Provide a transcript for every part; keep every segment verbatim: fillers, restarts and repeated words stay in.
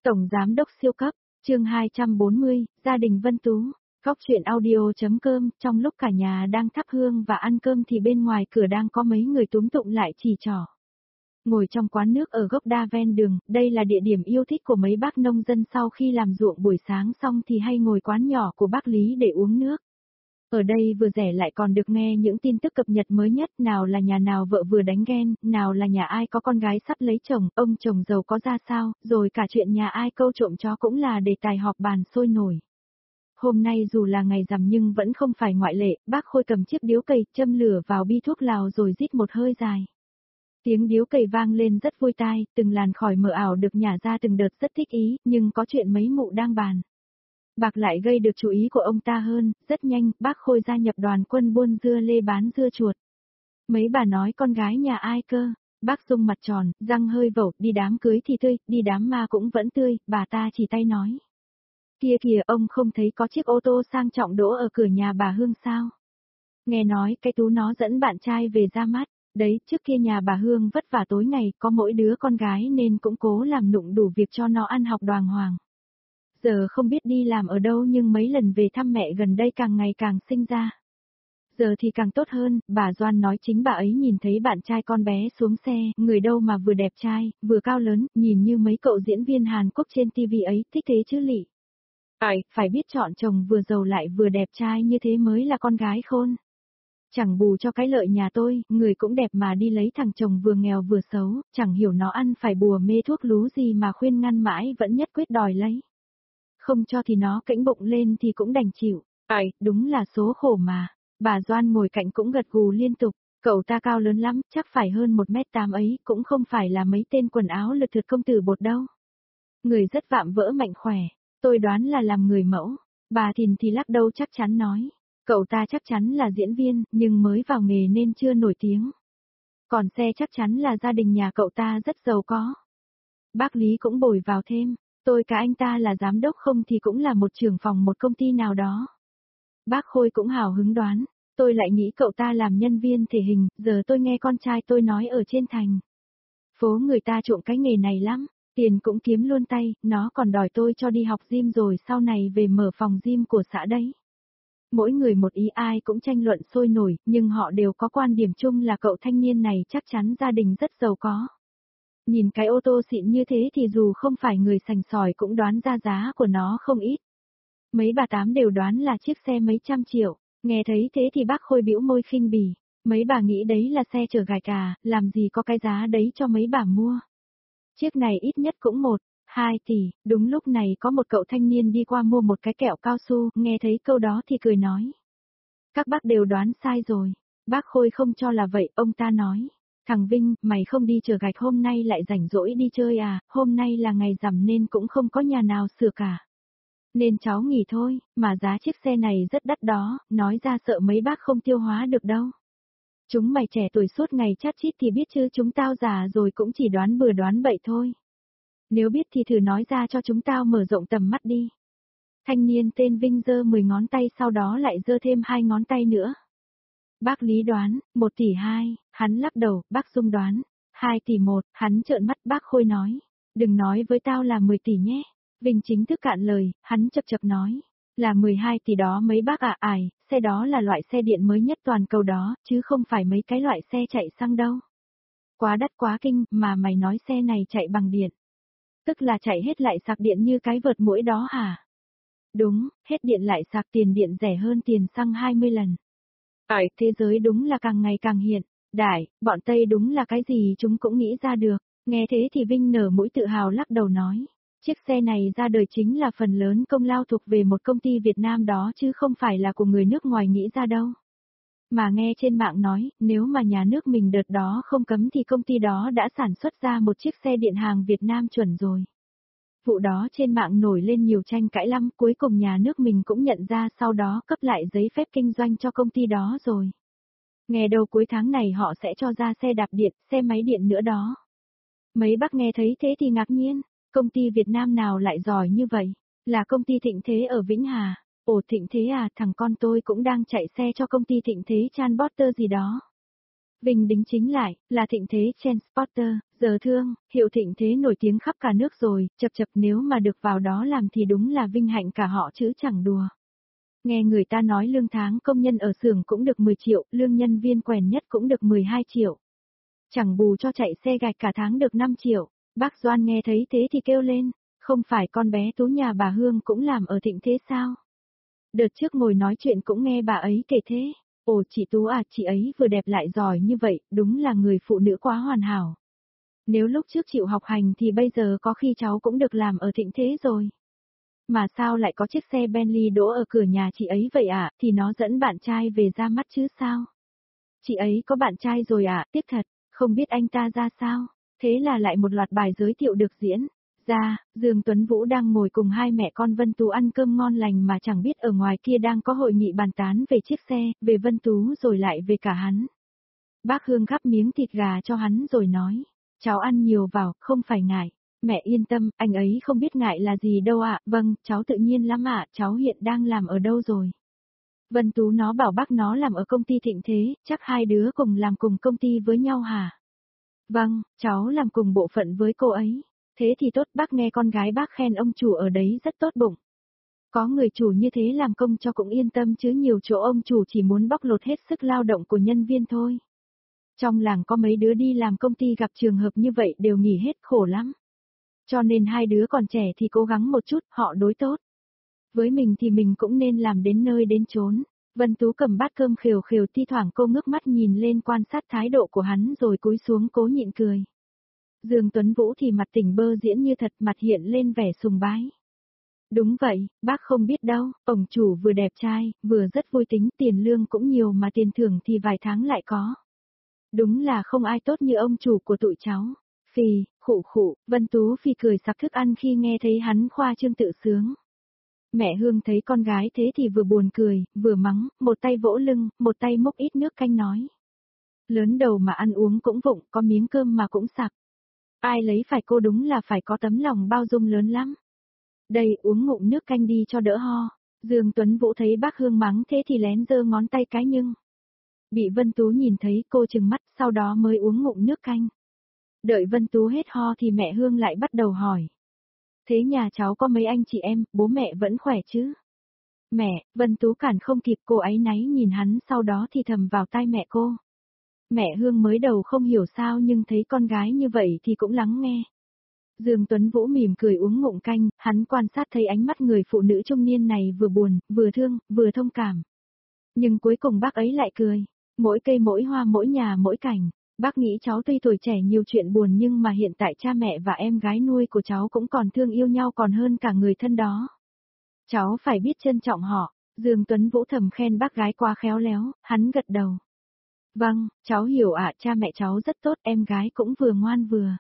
Tổng Giám đốc siêu cấp, chương hai trăm bốn mươi, gia đình Vân Tú, Cóc truyện audio.com, trong lúc cả nhà đang thắp hương và ăn cơm thì bên ngoài cửa đang có mấy người túm tụm lại chỉ trỏ. Ngồi trong quán nước ở gốc đa ven đường, đây là địa điểm yêu thích của mấy bác nông dân sau khi làm ruộng buổi sáng xong thì hay ngồi quán nhỏ của bác Lý để uống nước. Ở đây vừa rẻ lại còn được nghe những tin tức cập nhật mới nhất, nào là nhà nào vợ vừa đánh ghen, nào là nhà ai có con gái sắp lấy chồng, ông chồng giàu có ra sao, rồi cả chuyện nhà ai câu trộm chó cũng là đề tài họp bàn sôi nổi. Hôm nay dù là ngày rằm nhưng vẫn không phải ngoại lệ, bác Khôi cầm chiếc điếu cày, châm lửa vào bi thuốc lào rồi rít một hơi dài. Tiếng điếu cày vang lên rất vui tai, từng làn khói mờ ảo được nhả ra từng đợt rất thích ý, nhưng có chuyện mấy mụ đang bàn. Bạc lại gây được chú ý của ông ta hơn, rất nhanh, bác Khôi gia nhập đoàn quân buôn dưa lê bán dưa chuột. Mấy bà nói con gái nhà ai cơ, bác Dung mặt tròn, răng hơi vẩu, đi đám cưới thì tươi, đi đám ma cũng vẫn tươi, bà ta chỉ tay nói. Kia kìa, ông không thấy có chiếc ô tô sang trọng đỗ ở cửa nhà bà Hương sao? Nghe nói cái Tú nó dẫn bạn trai về ra mắt, đấy, trước kia nhà bà Hương vất vả tối ngày, có mỗi đứa con gái nên cũng cố làm nụng đủ việc cho nó ăn học đàng hoàng. Giờ không biết đi làm ở đâu nhưng mấy lần về thăm mẹ gần đây càng ngày càng sinh ra. Giờ thì càng tốt hơn, bà Doan nói chính bà ấy nhìn thấy bạn trai con bé xuống xe, người đâu mà vừa đẹp trai, vừa cao lớn, nhìn như mấy cậu diễn viên Hàn Quốc trên tivi ấy, thích thế chứ lị. Phải, phải biết chọn chồng vừa giàu lại vừa đẹp trai như thế mới là con gái khôn. Chẳng bù cho cái lợi nhà tôi, người cũng đẹp mà đi lấy thằng chồng vừa nghèo vừa xấu, chẳng hiểu nó ăn phải bùa mê thuốc lú gì mà khuyên ngăn mãi vẫn nhất quyết đòi lấy. Không cho thì nó cĩnh bụng lên thì cũng đành chịu. Ấy, đúng là số khổ mà. Bà Doan ngồi cạnh cũng gật gù liên tục. Cậu ta cao lớn lắm, chắc phải hơn một mét tám ấy, cũng không phải là mấy tên quần áo lượt thượt công tử bột đâu. Người rất vạm vỡ mạnh khỏe, tôi đoán là làm người mẫu. Bà Thìn thì lắc đầu chắc chắn nói. Cậu ta chắc chắn là diễn viên, nhưng mới vào nghề nên chưa nổi tiếng. Còn xe chắc chắn là gia đình nhà cậu ta rất giàu có. Bác Lý cũng bồi vào thêm. Tôi cả anh ta là giám đốc không thì cũng là một trưởng phòng một công ty nào đó. Bác Khôi cũng hào hứng đoán, tôi lại nghĩ cậu ta làm nhân viên thể hình, giờ tôi nghe con trai tôi nói ở trên thành. Phố người ta trộm cái nghề này lắm, tiền cũng kiếm luôn tay, nó còn đòi tôi cho đi học gym rồi sau này về mở phòng gym của xã đấy. Mỗi người một ý ai cũng tranh luận sôi nổi, nhưng họ đều có quan điểm chung là cậu thanh niên này chắc chắn gia đình rất giàu có. Nhìn cái ô tô xịn như thế thì dù không phải người sành sỏi cũng đoán ra giá của nó không ít. Mấy bà tám đều đoán là chiếc xe mấy trăm triệu, nghe thấy thế thì bác Khôi bĩu môi khinh bỉ. Mấy bà nghĩ đấy là xe chở gạch à, làm gì có cái giá đấy cho mấy bà mua. Chiếc này ít nhất cũng một, hai tỷ, đúng lúc này có một cậu thanh niên đi qua mua một cái kẹo cao su, nghe thấy câu đó thì cười nói. Các bác đều đoán sai rồi, bác Khôi không cho là vậy, ông ta nói. Thằng Vinh, mày không đi chở gạch hôm nay lại rảnh rỗi đi chơi à, hôm nay là ngày rằm nên cũng không có nhà nào sửa cả. Nên cháu nghỉ thôi, mà giá chiếc xe này rất đắt đó, nói ra sợ mấy bác không tiêu hóa được đâu. Chúng mày trẻ tuổi suốt ngày chát chít thì biết chứ chúng tao già rồi cũng chỉ đoán bừa đoán bậy thôi. Nếu biết thì thử nói ra cho chúng tao mở rộng tầm mắt đi. Thanh niên tên Vinh giơ mười ngón tay sau đó lại giơ thêm hai ngón tay nữa. Bác Lý đoán, một tỷ hai, hắn lắc đầu, bác Dung đoán, hai tỷ một, hắn trợn mắt bác Khôi nói, đừng nói với tao là mười tỷ nhé. Vinh chính thức cạn lời, hắn chập chập nói, là mười hai tỷ đó mấy bác ạ, à, ải, xe đó là loại xe điện mới nhất toàn cầu đó, chứ không phải mấy cái loại xe chạy xăng đâu. Quá đắt quá kinh, mà mày nói xe này chạy bằng điện. Tức là chạy hết lại sạc điện như cái vợt muỗi đó hả? Đúng, hết điện lại sạc tiền điện rẻ hơn tiền xăng hai mươi lần. Ải, thế giới đúng là càng ngày càng hiện đại, bọn Tây đúng là cái gì chúng cũng nghĩ ra được. Nghe thế thì Vinh nở mũi tự hào lắc đầu nói, chiếc xe này ra đời chính là phần lớn công lao thuộc về một công ty Việt Nam đó chứ không phải là của người nước ngoài nghĩ ra đâu. Mà nghe trên mạng nói, nếu mà nhà nước mình đợt đó không cấm thì công ty đó đã sản xuất ra một chiếc xe điện hàng Việt Nam chuẩn rồi. Vụ đó trên mạng nổi lên nhiều tranh cãi lắm, cuối cùng nhà nước mình cũng nhận ra sau đó cấp lại giấy phép kinh doanh cho công ty đó rồi. Nghe đầu cuối tháng này họ sẽ cho ra xe đạp điện, xe máy điện nữa đó. Mấy bác nghe thấy thế thì ngạc nhiên, công ty Việt Nam nào lại giỏi như vậy, là công ty Thịnh Thế ở Vĩnh Hà. Ồ Thịnh Thế à, thằng con tôi cũng đang chạy xe cho công ty Thịnh Thế Transporter gì đó. Vinh đính chính lại, là Thịnh Thế Transporter, Giờ thương, hiệu Thịnh Thế nổi tiếng khắp cả nước rồi, chập chập nếu mà được vào đó làm thì đúng là vinh hạnh cả họ chứ chẳng đùa. Nghe người ta nói lương tháng công nhân ở xưởng cũng được mười triệu, lương nhân viên quèn nhất cũng được mười hai triệu. Chẳng bù cho chạy xe gạch cả tháng được năm triệu. Bác Doan nghe thấy thế thì kêu lên, không phải con bé Tú nhà bà Hương cũng làm ở Thịnh Thế sao? Đợt trước ngồi nói chuyện cũng nghe bà ấy kể thế. Ồ chị Tú à, chị ấy vừa đẹp lại giỏi như vậy, đúng là người phụ nữ quá hoàn hảo. Nếu lúc trước chịu học hành thì bây giờ có khi cháu cũng được làm ở Thịnh Thế rồi. Mà sao lại có chiếc xe Bentley đỗ ở cửa nhà chị ấy vậy ạ, à? Thì nó dẫn bạn trai về ra mắt chứ sao? Chị ấy có bạn trai rồi ạ, à? Tiếc thật, không biết anh ta ra sao? Thế là lại một loạt bài giới thiệu được diễn. Ra, Dương Tuấn Vũ đang ngồi cùng hai mẹ con Vân Tú ăn cơm ngon lành mà chẳng biết ở ngoài kia đang có hội nghị bàn tán về chiếc xe, về Vân Tú rồi lại về cả hắn. Bác Hương gắp miếng thịt gà cho hắn rồi nói, cháu ăn nhiều vào, không phải ngại. Mẹ yên tâm, anh ấy không biết ngại là gì đâu ạ, vâng, cháu tự nhiên lắm ạ, cháu hiện đang làm ở đâu rồi? Vân Tú nó bảo bác nó làm ở công ty Thịnh Thế, chắc hai đứa cùng làm cùng công ty với nhau hả? Vâng, cháu làm cùng bộ phận với cô ấy. Thế thì tốt, bác nghe con gái bác khen ông chủ ở đấy rất tốt bụng. Có người chủ như thế làm công cho cũng yên tâm chứ nhiều chỗ ông chủ chỉ muốn bóc lột hết sức lao động của nhân viên thôi. Trong làng có mấy đứa đi làm công ty gặp trường hợp như vậy đều nghỉ hết, khổ lắm. Cho nên hai đứa còn trẻ thì cố gắng một chút, họ đối tốt. Với mình thì mình cũng nên làm đến nơi đến chốn. Vân Tú cầm bát cơm khều khều, thi thoảng cô ngước mắt nhìn lên quan sát thái độ của hắn rồi cúi xuống cố nhịn cười. Dương Tuấn Vũ thì mặt tỉnh bơ diễn như thật, mặt hiện lên vẻ sùng bái. Đúng vậy, bác không biết đâu, ông chủ vừa đẹp trai, vừa rất vui tính, tiền lương cũng nhiều mà tiền thưởng thì vài tháng lại có. Đúng là không ai tốt như ông chủ của tụi cháu. Phì, khụ khụ, Vân Tú Phi cười sặc thức ăn khi nghe thấy hắn khoa trương tự sướng. Mẹ Hương thấy con gái thế thì vừa buồn cười, vừa mắng, một tay vỗ lưng, một tay múc ít nước canh nói. Lớn đầu mà ăn uống cũng vụng, có miếng cơm mà cũng sặc. Ai lấy phải cô đúng là phải có tấm lòng bao dung lớn lắm. Đây uống ngụm nước canh đi cho đỡ ho. Dương Tuấn Vũ thấy bác Hương mắng thế thì lén giơ ngón tay cái nhưng. Bị Vân Tú nhìn thấy cô trừng mắt sau đó mới uống ngụm nước canh. Đợi Vân Tú hết ho thì mẹ Hương lại bắt đầu hỏi. Thế nhà cháu có mấy anh chị em, bố mẹ vẫn khỏe chứ? Mẹ, Vân Tú cản không kịp, cô ấy náy nhìn hắn sau đó thì thầm vào tai mẹ cô. Mẹ Hương mới đầu không hiểu sao nhưng thấy con gái như vậy thì cũng lắng nghe. Dương Tuấn Vũ mỉm cười uống ngụm canh, hắn quan sát thấy ánh mắt người phụ nữ trung niên này vừa buồn, vừa thương, vừa thông cảm. Nhưng cuối cùng bác ấy lại cười. Mỗi cây mỗi hoa mỗi nhà mỗi cảnh. Bác nghĩ cháu tuy tuổi trẻ nhiều chuyện buồn nhưng mà hiện tại cha mẹ và em gái nuôi của cháu cũng còn thương yêu nhau còn hơn cả người thân đó. Cháu phải biết trân trọng họ. Dương Tuấn Vũ thầm khen bác gái quá khéo léo, hắn gật đầu. Vâng, cháu hiểu ạ, cha mẹ cháu rất tốt, em gái cũng vừa ngoan vừa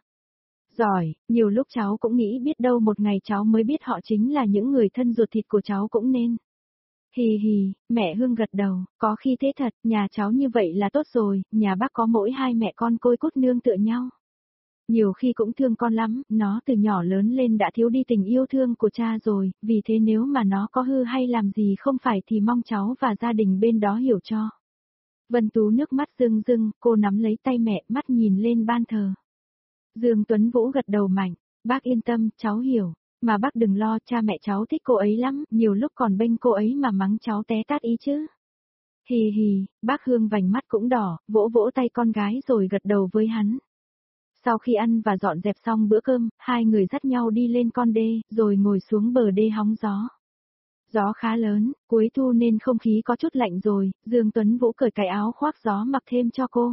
giỏi, nhiều lúc cháu cũng nghĩ biết đâu một ngày cháu mới biết họ chính là những người thân ruột thịt của cháu cũng nên. Hì hì, mẹ Hương gật đầu, có khi thế thật, nhà cháu như vậy là tốt rồi, nhà bác có mỗi hai mẹ con côi cút nương tựa nhau. Nhiều khi cũng thương con lắm, nó từ nhỏ lớn lên đã thiếu đi tình yêu thương của cha rồi, vì thế nếu mà nó có hư hay làm gì không phải thì mong cháu và gia đình bên đó hiểu cho. Vân Tú nước mắt rưng rưng, cô nắm lấy tay mẹ, mắt nhìn lên ban thờ. Dương Tuấn Vũ gật đầu mạnh, bác yên tâm, cháu hiểu, mà bác đừng lo, cha mẹ cháu thích cô ấy lắm, nhiều lúc còn bênh cô ấy mà mắng cháu té tát ý chứ. Hì hì, bác Hương vành mắt cũng đỏ, vỗ vỗ tay con gái rồi gật đầu với hắn. Sau khi ăn và dọn dẹp xong bữa cơm, hai người dắt nhau đi lên con đê, rồi ngồi xuống bờ đê hóng gió. Gió khá lớn, cuối thu nên không khí có chút lạnh rồi, Dương Tuấn Vũ cởi cái áo khoác gió mặc thêm cho cô.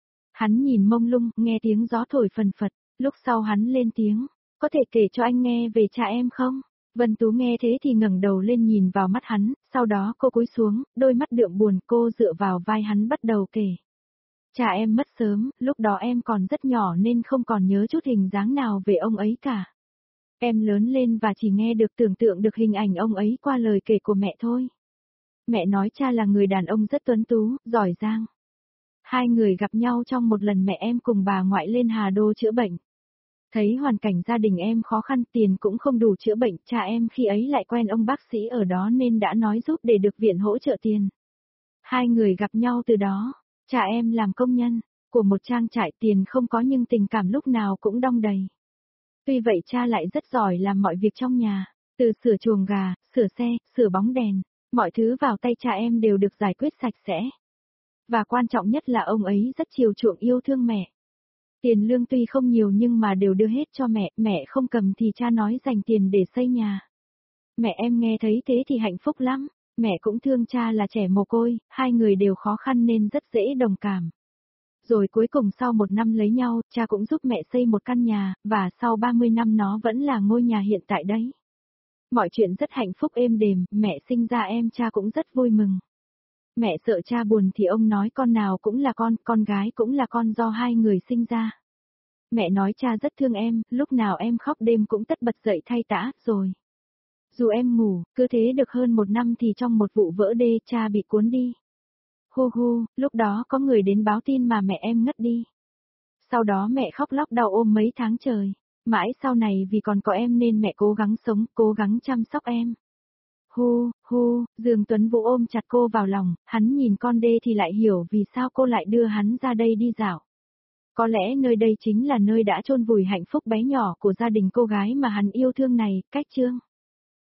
Hắn nhìn mông lung, nghe tiếng gió thổi phần phật, lúc sau hắn lên tiếng, có thể kể cho anh nghe về cha em không? Vân Tú nghe thế thì ngẩng đầu lên nhìn vào mắt hắn, sau đó cô cúi xuống, đôi mắt đượm buồn, cô dựa vào vai hắn bắt đầu kể. Cha em mất sớm, lúc đó em còn rất nhỏ nên không còn nhớ chút hình dáng nào về ông ấy cả. Em lớn lên và chỉ nghe được tưởng tượng được hình ảnh ông ấy qua lời kể của mẹ thôi. Mẹ nói cha là người đàn ông rất tuấn tú, giỏi giang. Hai người gặp nhau trong một lần mẹ em cùng bà ngoại lên Hà Đô chữa bệnh. Thấy hoàn cảnh gia đình em khó khăn, tiền cũng không đủ chữa bệnh, cha em khi ấy lại quen ông bác sĩ ở đó nên đã nói giúp để được viện hỗ trợ tiền. Hai người gặp nhau từ đó, cha em làm công nhân, Của một trang trại tiền không có nhưng tình cảm lúc nào cũng đong đầy. Tuy vậy cha lại rất giỏi làm mọi việc trong nhà, từ sửa chuồng gà, sửa xe, sửa bóng đèn, mọi thứ vào tay cha em đều được giải quyết sạch sẽ. Và quan trọng nhất là ông ấy rất chiều chuộng yêu thương mẹ. Tiền lương tuy không nhiều nhưng mà đều đưa hết cho mẹ, mẹ không cầm thì cha nói dành tiền để xây nhà. Mẹ em nghe thấy thế thì hạnh phúc lắm, mẹ cũng thương cha là trẻ mồ côi, hai người đều khó khăn nên rất dễ đồng cảm. Rồi cuối cùng sau một năm lấy nhau, cha cũng giúp mẹ xây một căn nhà, và sau ba mươi năm nó vẫn là ngôi nhà hiện tại đấy. Mọi chuyện rất hạnh phúc êm đềm, mẹ sinh ra em cha cũng rất vui mừng. Mẹ sợ cha buồn thì ông nói con nào cũng là con, con gái cũng là con do hai người sinh ra. Mẹ nói cha rất thương em, lúc nào em khóc đêm cũng tất bật dậy thay tã, rồi. Dù em ngủ, cứ thế được hơn một năm thì trong một vụ vỡ đê cha bị cuốn đi. Hu hu, lúc đó có người đến báo tin mà mẹ em ngất đi. Sau đó mẹ khóc lóc đau ôm mấy tháng trời. Mãi sau này vì còn có em nên mẹ cố gắng sống, cố gắng chăm sóc em. Hu, hu, Dương Tuấn Vũ ôm chặt cô vào lòng, hắn nhìn con đê thì lại hiểu vì sao cô lại đưa hắn ra đây đi dạo. Có lẽ nơi đây chính là nơi đã chôn vùi hạnh phúc bé nhỏ của gia đình cô gái mà hắn yêu thương này, Cách Trương.